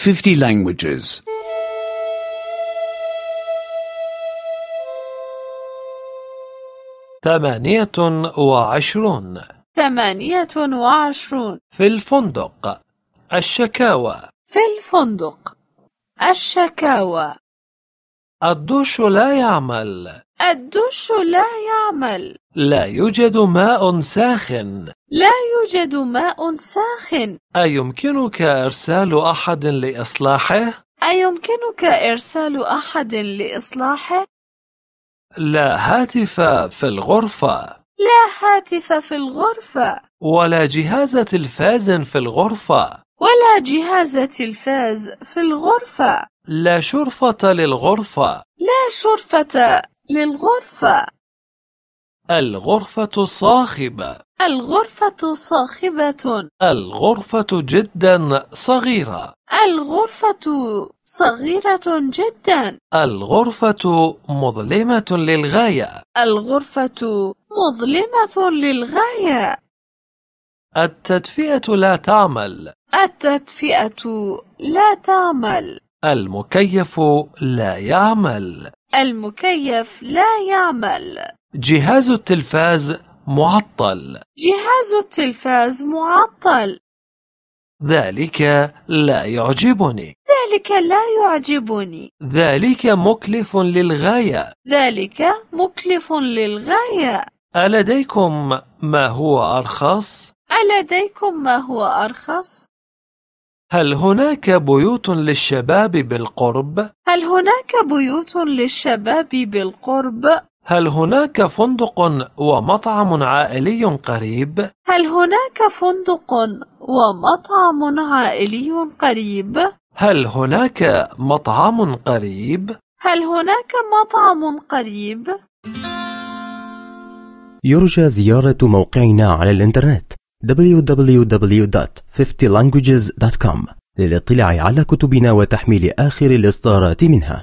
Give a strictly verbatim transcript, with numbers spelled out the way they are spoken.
fifty languages. ثمانية وعشرون. ثمانية وعشرون. في الفندق. الشكاوى. في الفندق. الشكاوى. الدش لا يعمل. الدش لا يعمل. لا يوجد ماء ساخن. لا يوجد ماء ساخن. أيمكنك إرسال أحد لإصلاحه؟ أيمكنك إرسال أحد لإصلاحه؟ لا هاتف في الغرفة. لا هاتف في الغرفة. ولا جهاز تلفاز في الغرفة. ولا جهاز تلفاز في الغرفة. لا شرفة للغرفة. لا شرفة للغرفة. الغرفة صاخبة. الغرفة صاخبة. الغرفة جدا صغيرة. الغرفة صغيرة جدا. الغرفة مظلمة للغاية. الغرفة مظلمة للغاية. التدفئة لا تعمل. التدفئة لا تعمل. المكيف لا يعمل. المكيف لا يعمل. جهاز التلفاز معطل. جهاز التلفاز معطل. ذلك لا يعجبني. ذلك لا يعجبني. ذلك مكلف للغاية. ذلك مكلف للغاية. ألديكم ما هو أرخص؟ ألديكم ما هو أرخص؟ هل هناك بيوت للشباب بالقرب؟ هل هناك بيوت للشباب بالقرب؟ هل هناك فندق ومطعم عائلي قريب؟ هل هناك فندق ومطعم عائلي قريب؟ هل هناك مطعم قريب؟ هل هناك مطعم قريب؟ يرجى زيارة موقعنا على الإنترنت دبليو دبليو دبليو دوت fifty languages دوت كوم للاطلاع على كتبنا وتحميل آخر الإصدارات منها.